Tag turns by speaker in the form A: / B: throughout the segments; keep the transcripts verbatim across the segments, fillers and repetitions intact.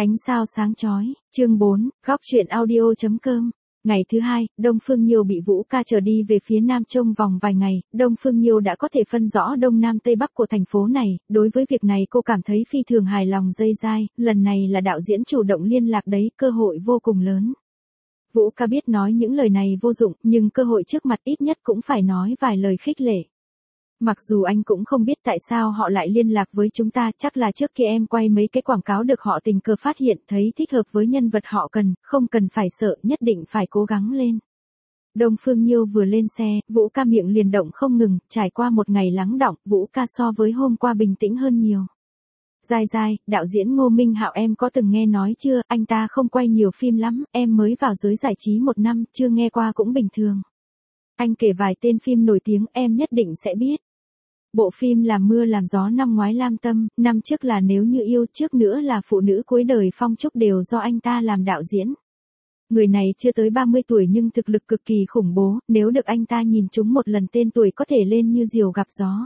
A: Ánh sao sáng chói, chương bốn, góc truyện audio.com. Ngày thứ hai, Đông Phương Nhiêu bị Vũ Ca chờ đi về phía Nam trong vòng vài ngày, Đông Phương Nhiêu đã có thể phân rõ Đông Nam Tây Bắc của thành phố này, đối với việc này cô cảm thấy phi thường hài lòng dây dai, lần này là đạo diễn chủ động liên lạc đấy, cơ hội vô cùng lớn. Vũ Ca biết nói những lời này vô dụng, nhưng cơ hội trước mặt ít nhất cũng phải nói vài lời khích lệ. Mặc dù anh cũng không biết tại sao họ lại liên lạc với chúng ta, chắc là trước khi em quay mấy cái quảng cáo được họ tình cờ phát hiện thấy thích hợp với nhân vật họ cần, không cần phải sợ, nhất định phải cố gắng lên. Đông Phương Nhiêu vừa lên xe, Vũ Ca miệng liền động không ngừng, trải qua một ngày lắng đọng, Vũ Ca so với hôm qua bình tĩnh hơn nhiều. Dai dai, đạo diễn Ngô Minh Hạo em có từng nghe nói chưa, anh ta không quay nhiều phim lắm, em mới vào giới giải trí một năm, chưa nghe qua cũng bình thường. Anh kể vài tên phim nổi tiếng em nhất định sẽ biết. Bộ phim Làm Mưa Làm Gió năm ngoái Lam Tâm, năm trước là Nếu Như Yêu, trước nữa là Phụ Nữ Cuối Đời Phong Trúc đều do anh ta làm đạo diễn. Người này chưa tới ba mươi tuổi nhưng thực lực cực kỳ khủng bố, nếu được anh ta nhìn trúng một lần tên tuổi có thể lên như diều gặp gió.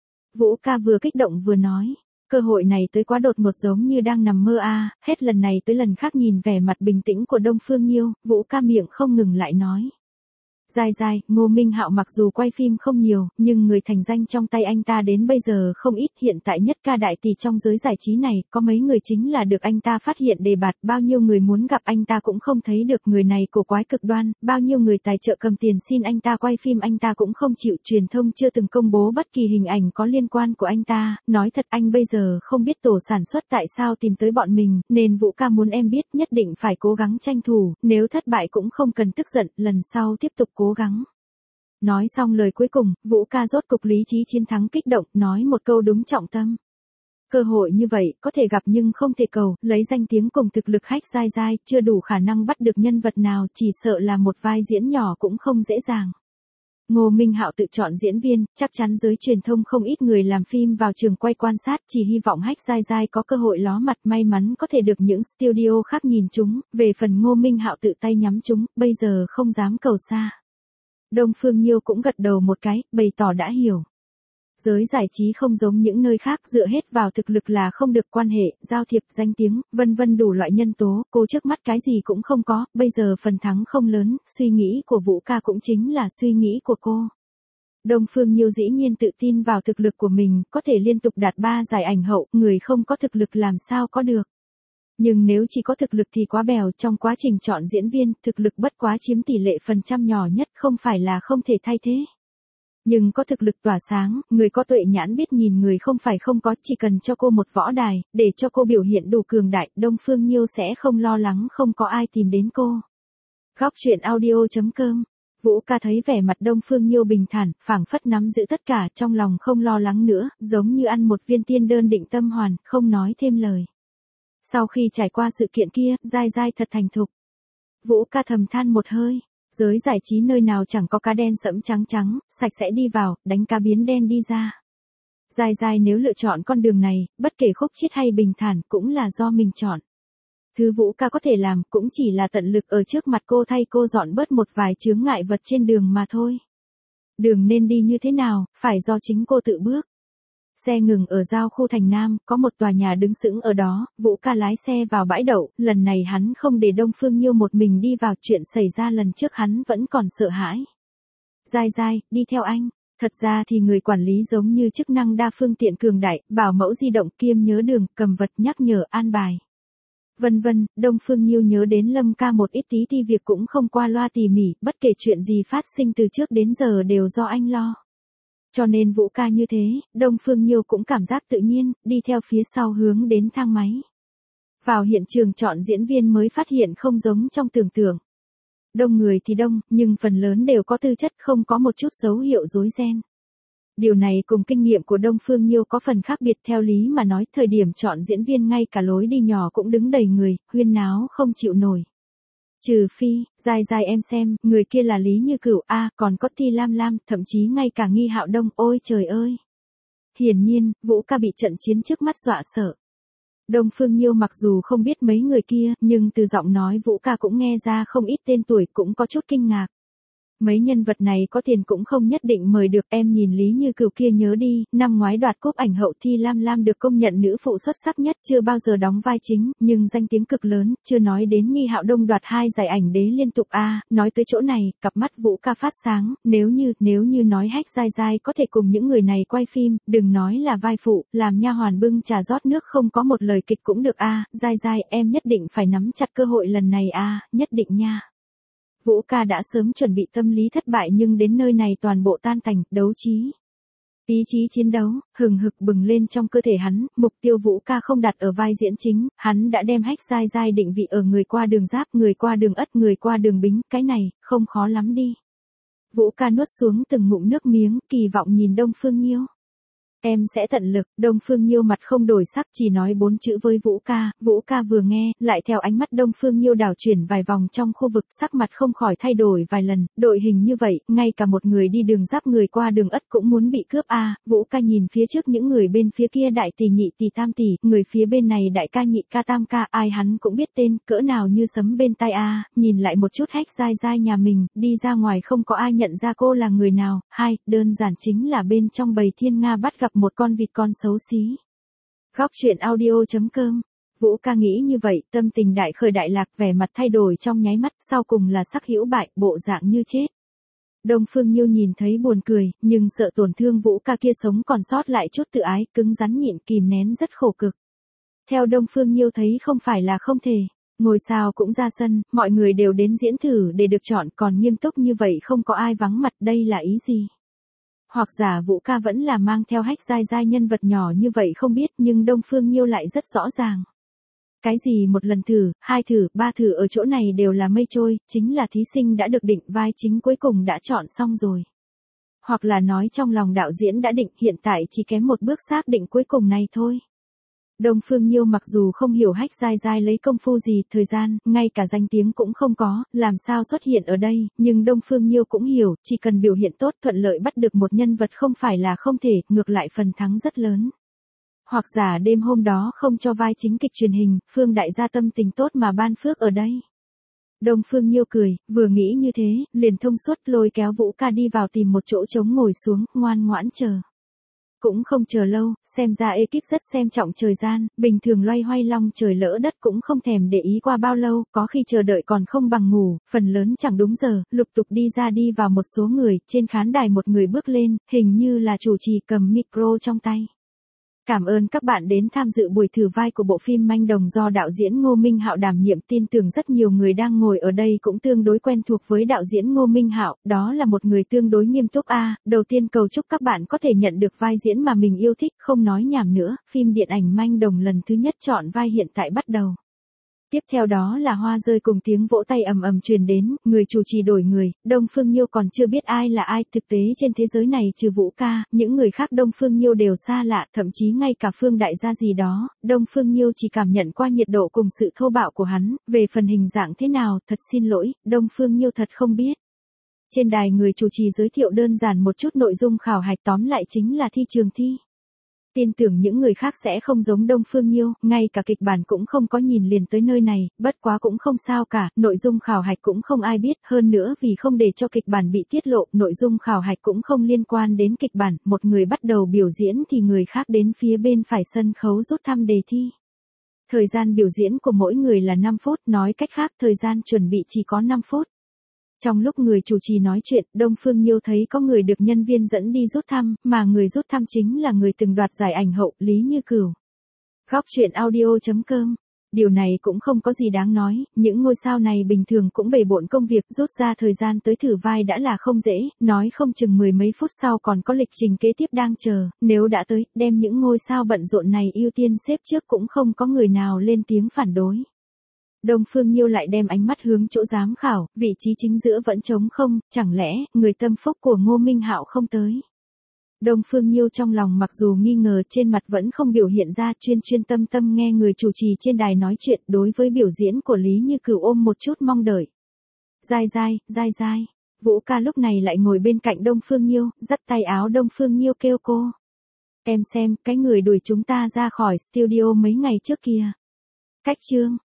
A: Vũ Ca vừa kích động vừa nói, cơ hội này tới quá đột ngột giống như đang nằm mơ a, à. Hết lần này tới lần khác nhìn vẻ mặt bình tĩnh của Đông Phương Nhiêu, Vũ Ca miệng không ngừng lại nói. Dai dai, Ngô Minh Hạo mặc dù quay phim không nhiều, nhưng người thành danh trong tay anh ta đến bây giờ không ít, hiện tại nhất ca đại tỷ trong giới giải trí này, có mấy người chính là được anh ta phát hiện đề bạt, bao nhiêu người muốn gặp anh ta cũng không thấy được, người này cổ quái cực đoan, bao nhiêu người tài trợ cầm tiền xin anh ta quay phim anh ta cũng không chịu, truyền thông chưa từng công bố bất kỳ hình ảnh có liên quan của anh ta, nói thật anh bây giờ không biết tổ sản xuất tại sao tìm tới bọn mình, nên Vũ Ca muốn em biết nhất định phải cố gắng tranh thủ, nếu thất bại cũng không cần tức giận, lần sau tiếp tục cố gắng. Nói xong lời cuối cùng, Vũ Ca rốt cục lý trí chiến thắng kích động, nói một câu đúng trọng tâm. Cơ hội như vậy, có thể gặp nhưng không thể cầu, lấy danh tiếng cùng thực lực hách dai dai, chưa đủ khả năng bắt được nhân vật nào, chỉ sợ là một vai diễn nhỏ cũng không dễ dàng. Ngô Minh Hạo tự chọn diễn viên, chắc chắn giới truyền thông không ít người làm phim vào trường quay quan sát, chỉ hy vọng hách dai dai có cơ hội ló mặt, may mắn có thể được những studio khác nhìn chúng, về phần Ngô Minh Hạo tự tay nhắm chúng, bây giờ không dám cầu xa. Đông Phương Nhiêu cũng gật đầu một cái, bày tỏ đã hiểu. Giới giải trí không giống những nơi khác, dựa hết vào thực lực là không được, quan hệ, giao thiệp, danh tiếng, vân vân đủ loại nhân tố, cô trước mắt cái gì cũng không có, bây giờ phần thắng không lớn, suy nghĩ của Vũ Ca cũng chính là suy nghĩ của cô. Đông Phương Nhiêu dĩ nhiên tự tin vào thực lực của mình, có thể liên tục đạt ba giải ảnh hậu, người không có thực lực làm sao có được. Nhưng nếu chỉ có thực lực thì quá bèo, trong quá trình chọn diễn viên, thực lực bất quá chiếm tỷ lệ phần trăm nhỏ nhất, không phải là không thể thay thế. Nhưng có thực lực tỏa sáng, người có tuệ nhãn biết nhìn người không phải không có, chỉ cần cho cô một võ đài, để cho cô biểu hiện đủ cường đại, Đông Phương Nhiêu sẽ không lo lắng không có ai tìm đến cô. Góc truyện audio.com. Vũ Ca thấy vẻ mặt Đông Phương Nhiêu bình thản, phảng phất nắm giữ tất cả, trong lòng không lo lắng nữa, giống như ăn một viên tiên đơn định tâm hoàn, không nói thêm lời. Sau khi trải qua sự kiện kia, dai dai thật thành thục. Vũ Ca thầm than một hơi, giới giải trí nơi nào chẳng có cá đen sẫm trắng trắng, sạch sẽ đi vào, đánh cá biến đen đi ra. Dai dai nếu lựa chọn con đường này, bất kể khúc chiết hay bình thản, cũng là do mình chọn. Thứ Vũ Ca có thể làm, cũng chỉ là tận lực ở trước mặt cô thay cô dọn bớt một vài chướng ngại vật trên đường mà thôi. Đường nên đi như thế nào, phải do chính cô tự bước. Xe ngừng ở giao khu thành Nam, có một tòa nhà đứng sững ở đó, Vũ Ca lái xe vào bãi đậu, lần này hắn không để Đông Phương Nhiêu một mình đi vào, chuyện xảy ra lần trước hắn vẫn còn sợ hãi. Dai dai, đi theo anh, thật ra thì người quản lý giống như chức năng đa phương tiện cường đại, bảo mẫu di động kiêm nhớ đường, cầm vật nhắc nhở an bài. Vân vân, Đông Phương Nhiêu nhớ đến Lâm ca một ít tí ti việc cũng không qua loa tỉ mỉ, bất kể chuyện gì phát sinh từ trước đến giờ đều do anh lo. Cho nên Vũ Ca như thế, Đông Phương Nhiêu cũng cảm giác tự nhiên, đi theo phía sau hướng đến thang máy. Vào hiện trường chọn diễn viên mới phát hiện không giống trong tưởng tượng. Đông người thì đông, nhưng phần lớn đều có tư chất, không có một chút dấu hiệu rối ren. Điều này cùng kinh nghiệm của Đông Phương Nhiêu có phần khác biệt, theo lý mà nói, thời điểm chọn diễn viên ngay cả lối đi nhỏ cũng đứng đầy người, huyên náo không chịu nổi. Trừ phi, dai dai em xem, người kia là Lý Như Cửu, a à, còn có Ti Lam Lam, thậm chí ngay cả Nghi Hạo Đông, ôi trời ơi. Hiển nhiên, Vũ Ca bị trận chiến trước mắt dọa sợ. Đông Phương Nhiêu mặc dù không biết mấy người kia, nhưng từ giọng nói Vũ Ca cũng nghe ra không ít tên tuổi, cũng có chút kinh ngạc. Mấy nhân vật này có tiền cũng không nhất định mời được, em nhìn Lý Như Cửu kia nhớ đi, năm ngoái đoạt cúp ảnh hậu thi Lam Lam được công nhận nữ phụ xuất sắc nhất, chưa bao giờ đóng vai chính, nhưng danh tiếng cực lớn, chưa nói đến Nghi Hạo Đông đoạt hai giải ảnh đế liên tục a. À, nói tới chỗ này, cặp mắt Vũ Ca phát sáng, nếu như, nếu như nói Hách Giai Giai có thể cùng những người này quay phim, đừng nói là vai phụ, làm nha hoàn bưng trà rót nước không có một lời kịch cũng được a. À, Giai Giai, em nhất định phải nắm chặt cơ hội lần này a, à, nhất định nha. Vũ Ca đã sớm chuẩn bị tâm lý thất bại nhưng đến nơi này toàn bộ tan tành, đấu trí. Ý chí chiến đấu, hừng hực bừng lên trong cơ thể hắn, mục tiêu Vũ Ca không đặt ở vai diễn chính, hắn đã đem Hách Giai Giai định vị ở người qua đường Giáp, người qua đường Ất, người qua đường Bính, cái này, không khó lắm đi. Vũ Ca nuốt xuống từng ngụm nước miếng, kỳ vọng nhìn Đông Phương Nhiêu. Em sẽ tận lực, Đông Phương Nhiêu mặt không đổi sắc chỉ nói bốn chữ với Vũ Ca, Vũ Ca vừa nghe, lại theo ánh mắt Đông Phương Nhiêu đảo chuyển vài vòng trong khu vực, sắc mặt không khỏi thay đổi vài lần, đội hình như vậy, ngay cả một người đi đường Giáp người qua đường Ất cũng muốn bị cướp a. À, Vũ Ca nhìn phía trước những người bên phía kia đại tỷ nhị tỷ tam tỷ, người phía bên này đại ca nhị ca tam ca, ai hắn cũng biết tên, cỡ nào như sấm bên tai a. À, nhìn lại một chút Hách Giai Giai nhà mình, đi ra ngoài không có ai nhận ra cô là người nào, hai, đơn giản chính là bên trong bầy thiên nga bắt gặp một con vịt con xấu xí. Góc truyện audio.com. Vũ Ca nghĩ như vậy, tâm tình đại khởi đại lạc, vẻ mặt thay đổi trong nháy mắt, sau cùng là sắc hữu bại, bộ dạng như chết. Đông Phương Nhiêu nhìn thấy buồn cười, nhưng sợ tổn thương Vũ Ca kia sống còn sót lại chút tự ái, cứng rắn nhịn kìm nén rất khổ cực. Theo Đông Phương Nhiêu thấy không phải là không thể. Ngôi sao cũng ra sân, mọi người đều đến diễn thử để được chọn, còn nghiêm túc như vậy không có ai vắng mặt, đây là ý gì? Hoặc giả Vũ Ca vẫn là mang theo Hách Giai Giai nhân vật nhỏ như vậy không biết, nhưng Đông Phương Nhiêu lại rất rõ ràng. Cái gì một lần thử, hai thử, ba thử ở chỗ này đều là mây trôi, chính là thí sinh đã được định vai chính cuối cùng đã chọn xong rồi. Hoặc là nói trong lòng đạo diễn đã định, hiện tại chỉ kém một bước xác định cuối cùng này thôi. Đông Phương Nhiêu mặc dù không hiểu Hách Giai Giai lấy công phu gì, thời gian, ngay cả danh tiếng cũng không có, làm sao xuất hiện ở đây, nhưng Đông Phương Nhiêu cũng hiểu, chỉ cần biểu hiện tốt thuận lợi bắt được một nhân vật không phải là không thể, ngược lại phần thắng rất lớn. Hoặc giả đêm hôm đó không cho vai chính kịch truyền hình, Phương đại gia tâm tình tốt mà ban phước ở đây. Đông Phương Nhiêu cười, vừa nghĩ như thế, liền thông suốt lôi kéo Vũ Ca đi vào tìm một chỗ trống ngồi xuống, ngoan ngoãn chờ. Cũng không chờ lâu, xem ra ekip rất xem trọng thời gian, bình thường loay hoay long trời lỡ đất cũng không thèm để ý qua bao lâu, có khi chờ đợi còn không bằng ngủ, phần lớn chẳng đúng giờ, lục tục đi ra đi vào một số người, trên khán đài một người bước lên, hình như là chủ trì cầm micro trong tay. Cảm ơn các bạn đến tham dự buổi thử vai của bộ phim Manh Đồng do đạo diễn Ngô Minh Hạo đảm nhiệm, tin tưởng rất nhiều người đang ngồi ở đây cũng tương đối quen thuộc với đạo diễn Ngô Minh Hạo, đó là một người tương đối nghiêm túc a. À, đầu tiên cầu chúc các bạn có thể nhận được vai diễn mà mình yêu thích, không nói nhảm nữa, phim điện ảnh Manh Đồng lần thứ nhất chọn vai hiện tại bắt đầu. Tiếp theo đó là hoa rơi cùng tiếng vỗ tay ầm ầm truyền đến, người chủ trì đổi người, Đông Phương Nhiêu còn chưa biết ai là ai, thực tế trên thế giới này trừ Vũ Ca, những người khác Đông Phương Nhiêu đều xa lạ, thậm chí ngay cả Phương đại gia gì đó, Đông Phương Nhiêu chỉ cảm nhận qua nhiệt độ cùng sự thô bạo của hắn, về phần hình dạng thế nào, thật xin lỗi, Đông Phương Nhiêu thật không biết. Trên đài người chủ trì giới thiệu đơn giản một chút nội dung khảo hạch, tóm lại chính là thi trường thi. Tin tưởng những người khác sẽ không giống Đông Phương Nhiêu, ngay cả kịch bản cũng không có nhìn liền tới nơi này, bất quá cũng không sao cả, nội dung khảo hạch cũng không ai biết, hơn nữa vì không để cho kịch bản bị tiết lộ, nội dung khảo hạch cũng không liên quan đến kịch bản, một người bắt đầu biểu diễn thì người khác đến phía bên phải sân khấu rút thăm đề thi. Thời gian biểu diễn của mỗi người là năm phút, nói cách khác thời gian chuẩn bị chỉ có năm phút. Trong lúc người chủ trì nói chuyện, Đông Phương Nhiêu thấy có người được nhân viên dẫn đi rút thăm, mà người rút thăm chính là người từng đoạt giải ảnh hậu, Lý Như Cửu. Góc truyện audio.com. Điều này cũng không có gì đáng nói, những ngôi sao này bình thường cũng bề bộn công việc, rút ra thời gian tới thử vai đã là không dễ, nói không chừng mười mấy phút sau còn có lịch trình kế tiếp đang chờ, nếu đã tới, đem những ngôi sao bận rộn này ưu tiên xếp trước cũng không có người nào lên tiếng phản đối. Đông Phương Nhiêu lại đem ánh mắt hướng chỗ giám khảo, vị trí chính giữa vẫn trống không, chẳng lẽ, người tâm phúc của Ngô Minh Hạo không tới. Đông Phương Nhiêu trong lòng mặc dù nghi ngờ trên mặt vẫn không biểu hiện ra, chuyên chuyên tâm tâm nghe người chủ trì trên đài nói chuyện, đối với biểu diễn của Lý Như Cửu ôm một chút mong đợi. Giai Giai, Giai Giai, Vũ Ca lúc này lại ngồi bên cạnh Đông Phương Nhiêu, dắt tay áo Đông Phương Nhiêu kêu cô. Em xem, cái người đuổi chúng ta ra khỏi studio mấy ngày trước kia. Cách chương.